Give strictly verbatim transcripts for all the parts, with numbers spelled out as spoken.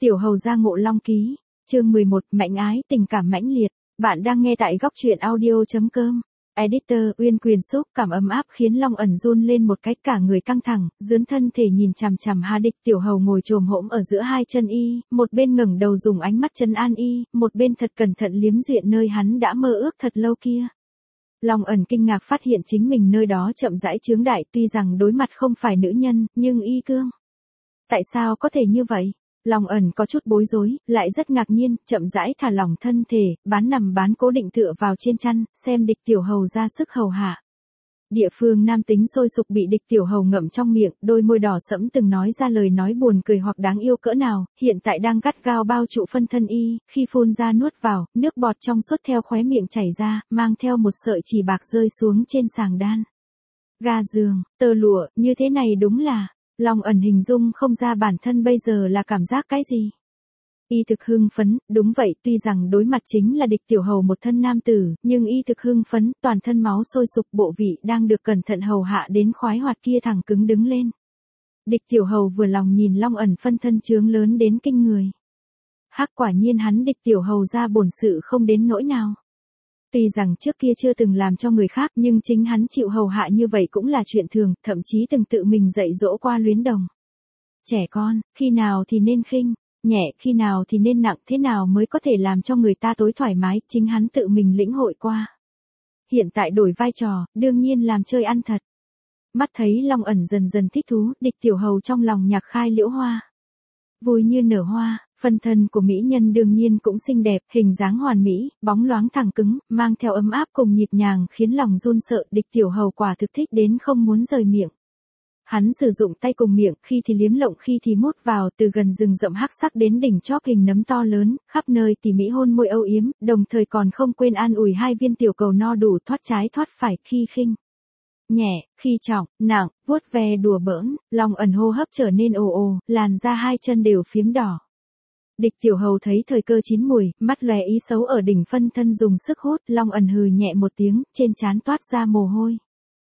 Tiểu hầu gia ngộ long ký, chương mười một, mãnh ái, tình cảm mãnh liệt. Bạn đang nghe tại góc truyện audio.com. Editor, Uyên Quyền xúc cảm ấm áp khiến Long ẩn run lên một cái, cả người căng thẳng, dướn thân thể nhìn chằm chằm Hà Địch. Tiểu hầu ngồi chồm hổm ở giữa hai chân y, một bên ngẩng đầu dùng ánh mắt trấn an y, một bên thật cẩn thận liếm duyện nơi hắn đã mơ ước thật lâu kia. Long ẩn kinh ngạc phát hiện chính mình nơi đó chậm rãi chướng đại, tuy rằng đối mặt không phải nữ nhân, nhưng y cương. Tại sao có thể như vậy? Long ẩn có chút bối rối, lại rất ngạc nhiên, chậm rãi thả lỏng thân thể, bán nằm bán cố định tựa vào trên chăn, xem Địch tiểu hầu ra sức hầu hạ. Địa phương nam tính sôi sục bị Địch tiểu hầu ngậm trong miệng, đôi môi đỏ sẫm từng nói ra lời nói buồn cười hoặc đáng yêu cỡ nào, hiện tại đang gắt gao bao trụ phân thân y, khi phun ra nuốt vào, nước bọt trong suốt theo khóe miệng chảy ra, mang theo một sợi chỉ bạc rơi xuống trên sàng đan. Ga giường, tơ lụa, như thế này đúng là... Long ẩn hình dung không ra bản thân bây giờ là cảm giác cái gì. Y thực hưng phấn, đúng vậy, tuy rằng đối mặt chính là Địch tiểu hầu một thân nam tử, nhưng y thực hưng phấn, toàn thân máu sôi sục, bộ vị đang được cẩn thận hầu hạ đến khoái hoạt kia thẳng cứng đứng lên. Địch tiểu hầu vừa lòng nhìn Long ẩn phân thân trướng lớn đến kinh người. Hắc, quả nhiên hắn Địch tiểu hầu ra bổn sự không đến nỗi nào. Tuy rằng trước kia chưa từng làm cho người khác, nhưng chính hắn chịu hầu hạ như vậy cũng là chuyện thường, thậm chí từng tự mình dạy dỗ qua luyến đồng. Trẻ con, khi nào thì nên khinh, nhẹ, khi nào thì nên nặng, thế nào mới có thể làm cho người ta tối thoải mái, chính hắn tự mình lĩnh hội qua. Hiện tại đổi vai trò, đương nhiên làm chơi ăn thật. Mắt thấy Long ẩn dần dần thích thú, Địch tiểu hầu trong lòng nhạc khai liễu hoa. Vui như nở hoa. Phân thân của mỹ nhân đương nhiên cũng xinh đẹp, hình dáng hoàn mỹ, bóng loáng thẳng cứng, mang theo ấm áp cùng nhịp nhàng khiến lòng run sợ. Địch tiểu hầu quả thực thích đến không muốn rời miệng. Hắn sử dụng tay cùng miệng, khi thì liếm lộng khi thì mút vào, từ gần rừng rậm hắc sắc đến đỉnh chóp hình nấm to lớn, khắp nơi tỉ mỉ hôn môi âu yếm, đồng thời còn không quên an ủi hai viên tiểu cầu no đủ thoát trái thoát phải, khi khinh. Nhẹ, khi trọng, nặng, vuốt ve đùa bỡn, Long ẩn hô hấp trở nên ồ ồ, làn da hai chân đều phiếm đỏ. Địch tiểu hầu thấy thời cơ chín mùi, mắt lóe ý xấu ở đỉnh phân thân dùng sức hút, Long ẩn hừ nhẹ một tiếng, trên trán toát ra mồ hôi.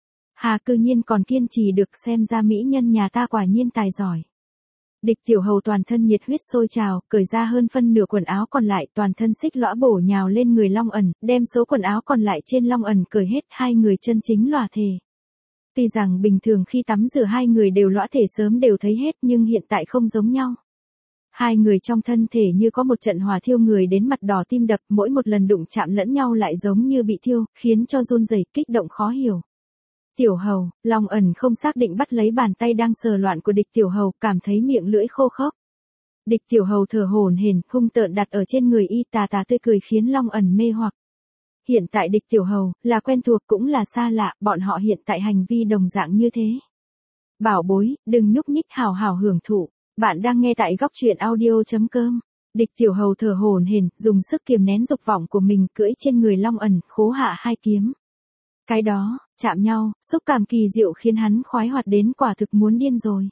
Hà cư nhiên còn kiên trì được, xem ra mỹ nhân nhà ta quả nhiên tài giỏi. Địch tiểu hầu toàn thân nhiệt huyết sôi trào, cởi ra hơn phân nửa quần áo còn lại, toàn thân xích lõa bổ nhào lên người Long ẩn, đem số quần áo còn lại trên Long ẩn cởi hết, hai người chân chính lòa thể. Tuy rằng bình thường khi tắm rửa hai người đều lõa thể sớm đều thấy hết, nhưng hiện tại không giống nhau. Hai người trong thân thể như có một trận hỏa thiêu người đến mặt đỏ tim đập, mỗi một lần đụng chạm lẫn nhau lại giống như bị thiêu, khiến cho run rẩy, kích động khó hiểu. Tiểu hầu, Long ẩn không xác định bắt lấy bàn tay đang sờ loạn của Địch tiểu hầu, cảm thấy miệng lưỡi khô khốc. Địch tiểu hầu thở hổn hển, hung tợn đặt ở trên người y, tà tà tươi cười khiến Long ẩn mê hoặc. Hiện tại Địch tiểu hầu, là quen thuộc cũng là xa lạ, bọn họ hiện tại hành vi đồng dạng như thế. Bảo bối, đừng nhúc nhích, hào hào hưởng thụ. Bạn đang nghe tại góc truyện audio.com. Địch tiểu hầu thở hổn hển, dùng sức kiềm nén dục vọng của mình, cưỡi trên người Long ẩn, khố hạ hai kiếm. Cái đó, chạm nhau, xúc cảm kỳ diệu khiến hắn khoái hoạt đến quả thực muốn điên rồi.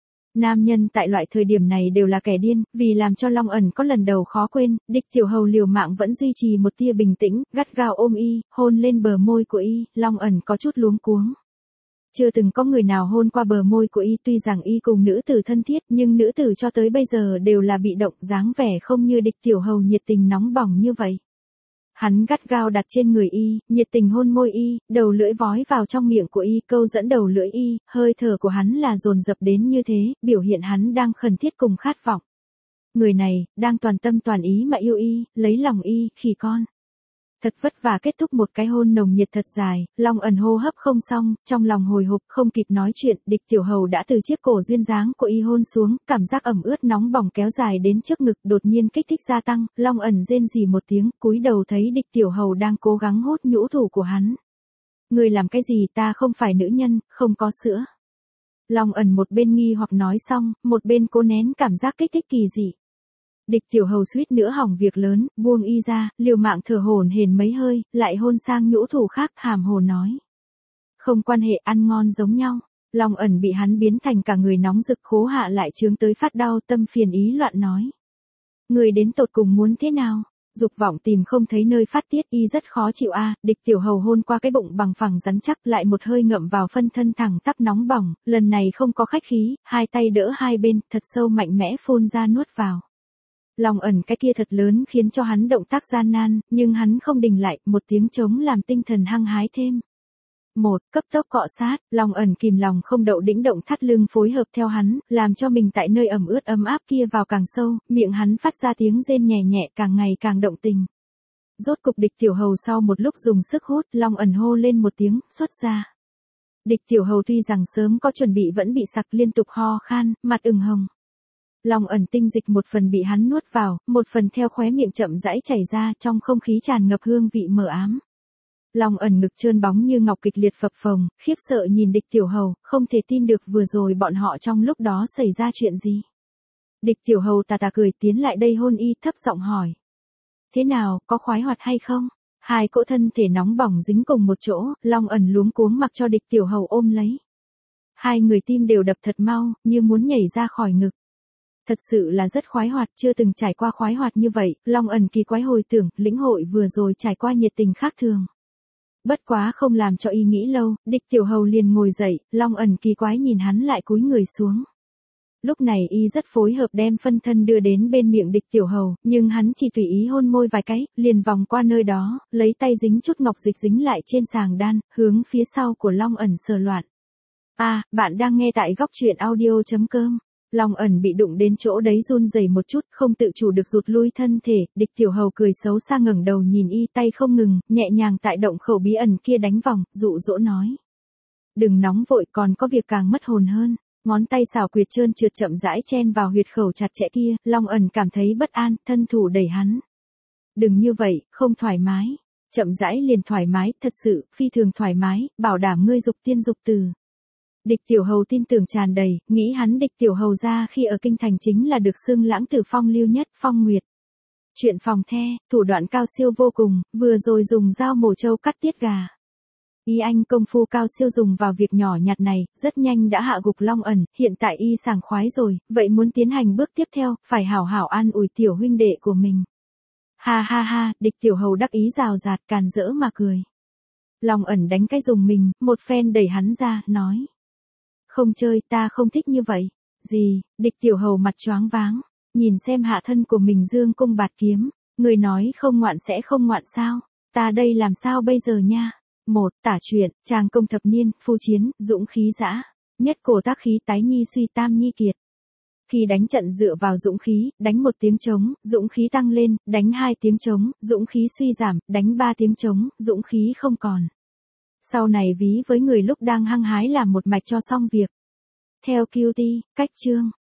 Nam nhân tại loại thời điểm này đều là kẻ điên, vì làm cho Long ẩn có lần đầu khó quên, Địch tiểu hầu liều mạng vẫn duy trì một tia bình tĩnh, gắt gao ôm y, hôn lên bờ môi của y, Long ẩn có chút luống cuống. Chưa từng có người nào hôn qua bờ môi của y, tuy rằng y cùng nữ tử thân thiết, nhưng nữ tử cho tới bây giờ đều là bị động, dáng vẻ không như Địch tiểu hầu nhiệt tình nóng bỏng như vậy. Hắn gắt gao đặt trên người y, nhiệt tình hôn môi y, đầu lưỡi vói vào trong miệng của y, câu dẫn đầu lưỡi y, hơi thở của hắn là dồn dập đến như thế, biểu hiện hắn đang khẩn thiết cùng khát vọng. Người này, đang toàn tâm toàn ý mà yêu y, lấy lòng y, khỉ con. Thật vất vả kết thúc một cái hôn nồng nhiệt thật dài, Long ẩn hô hấp không xong, trong lòng hồi hộp không kịp nói chuyện, Địch tiểu hầu đã từ chiếc cổ duyên dáng của y hôn xuống, cảm giác ẩm ướt nóng bỏng kéo dài đến trước ngực, đột nhiên kích thích gia tăng, Long ẩn rên rỉ một tiếng, cúi đầu thấy Địch tiểu hầu đang cố gắng hút nhũ thủ của hắn. Người làm cái gì, ta không phải nữ nhân, không có sữa. Long ẩn một bên nghi hoặc nói xong, một bên cố nén cảm giác kích thích kỳ dị. Địch tiểu hầu suýt nữa hỏng việc lớn, buông y ra, liều mạng thở hổn hển mấy hơi, lại hôn sang nhũ thủ khác, hàm hồ nói. Không quan hệ, ăn ngon giống nhau. Long ẩn bị hắn biến thành cả người nóng rực, khố hạ lại chướng tới phát đau, tâm phiền ý loạn nói. Người đến tột cùng muốn thế nào? Dục vọng tìm không thấy nơi phát tiết, y rất khó chịu a. Địch tiểu hầu hôn qua cái bụng bằng phẳng rắn chắc, lại một hơi ngậm vào phân thân thẳng tắp nóng bỏng, lần này không có khách khí, hai tay đỡ hai bên, thật sâu mạnh mẽ phun ra nuốt vào. Long ẩn cái kia thật lớn khiến cho hắn động tác gian nan, nhưng hắn không đình lại, một tiếng trống làm tinh thần hăng hái thêm. Một, cấp tốc cọ sát, Long ẩn kìm lòng không đậu đĩnh động thắt lưng phối hợp theo hắn, làm cho mình tại nơi ẩm ướt ấm áp kia vào càng sâu, miệng hắn phát ra tiếng rên nhẹ nhẹ càng ngày càng động tình. Rốt cục Địch Tiểu Hầu sau một lúc dùng sức hút, Long ẩn hô lên một tiếng, xuất ra. Địch Tiểu Hầu tuy rằng sớm có chuẩn bị vẫn bị sặc liên tục ho khan, mặt ửng hồng. Long ẩn tinh dịch một phần bị hắn nuốt vào, một phần theo khóe miệng chậm rãi chảy ra, trong không khí tràn ngập hương vị mờ ám. Long ẩn ngực trơn bóng như ngọc kịch liệt phập phồng, khiếp sợ nhìn Địch Tiểu Hầu, không thể tin được vừa rồi bọn họ trong lúc đó xảy ra chuyện gì. Địch Tiểu Hầu tà tà cười tiến lại đây hôn y, thấp giọng hỏi. Thế nào, có khoái hoạt hay không? Hai cỗ thân thể nóng bỏng dính cùng một chỗ, Long ẩn luống cuống mặc cho Địch Tiểu Hầu ôm lấy. Hai người tim đều đập thật mau, như muốn nhảy ra khỏi ngực. Thật sự là rất khoái hoạt, chưa từng trải qua khoái hoạt như vậy, Long ẩn kỳ quái hồi tưởng, lĩnh hội vừa rồi trải qua nhiệt tình khác thường. Bất quá không làm cho y nghĩ lâu, Địch Tiểu Hầu liền ngồi dậy, Long ẩn kỳ quái nhìn hắn lại cúi người xuống. Lúc này y rất phối hợp đem phân thân đưa đến bên miệng Địch Tiểu Hầu, nhưng hắn chỉ tùy ý hôn môi vài cái, liền vòng qua nơi đó, lấy tay dính chút ngọc dịch dính lại trên sàng đan, hướng phía sau của Long ẩn sờ loạn. À, bạn đang nghe tại góc truyện audio chấm com. Long ẩn bị đụng đến chỗ đấy run rẩy một chút, không tự chủ được rụt lui thân thể, Địch Tiểu Hầu cười xấu xa ngẩng đầu nhìn y, tay không ngừng, nhẹ nhàng tại động khẩu bí ẩn kia đánh vòng, dụ dỗ nói. Đừng nóng vội, còn có việc càng mất hồn hơn. Ngón tay xảo quyệt trơn trượt chậm rãi chen vào huyệt khẩu chặt chẽ kia, Long ẩn cảm thấy bất an, thân thủ đẩy hắn. Đừng như vậy, không thoải mái. Chậm rãi liền thoải mái, thật sự, phi thường thoải mái, bảo đảm ngươi dục tiên dục từ. Địch Tiểu Hầu tin tưởng tràn đầy, nghĩ hắn Địch Tiểu Hầu ra khi ở kinh thành chính là được xưng lãng tử phong lưu nhất, phong nguyệt. Chuyện phòng the, thủ đoạn cao siêu vô cùng, vừa rồi dùng dao mổ trâu cắt tiết gà. Y anh công phu cao siêu dùng vào việc nhỏ nhặt này, rất nhanh đã hạ gục Long ẩn, hiện tại y sảng khoái rồi, vậy muốn tiến hành bước tiếp theo, phải hảo hảo an ủi tiểu huynh đệ của mình. Ha ha ha, Địch Tiểu Hầu đắc ý rào rạt càn rỡ mà cười. Long ẩn đánh cái dùng mình, một phen đẩy hắn ra, nói. Không chơi, ta không thích như vậy. Gì, Địch Tiểu Hầu mặt choáng váng, nhìn xem hạ thân của mình dương cung bạt kiếm, người nói không ngoạn sẽ không ngoạn sao, ta đây làm sao bây giờ nha. Một, tả truyện, trang công thập niên, phu chiến, dũng khí dã, nhất cổ tác khí tái nhi suy tam nhi kiệt. Khi đánh trận dựa vào dũng khí, đánh một tiếng trống, dũng khí tăng lên, đánh hai tiếng trống, dũng khí suy giảm, đánh ba tiếng trống, dũng khí không còn. Sau này ví với người lúc đang hăng hái làm một mạch cho xong việc. Theo Q T, cách chương.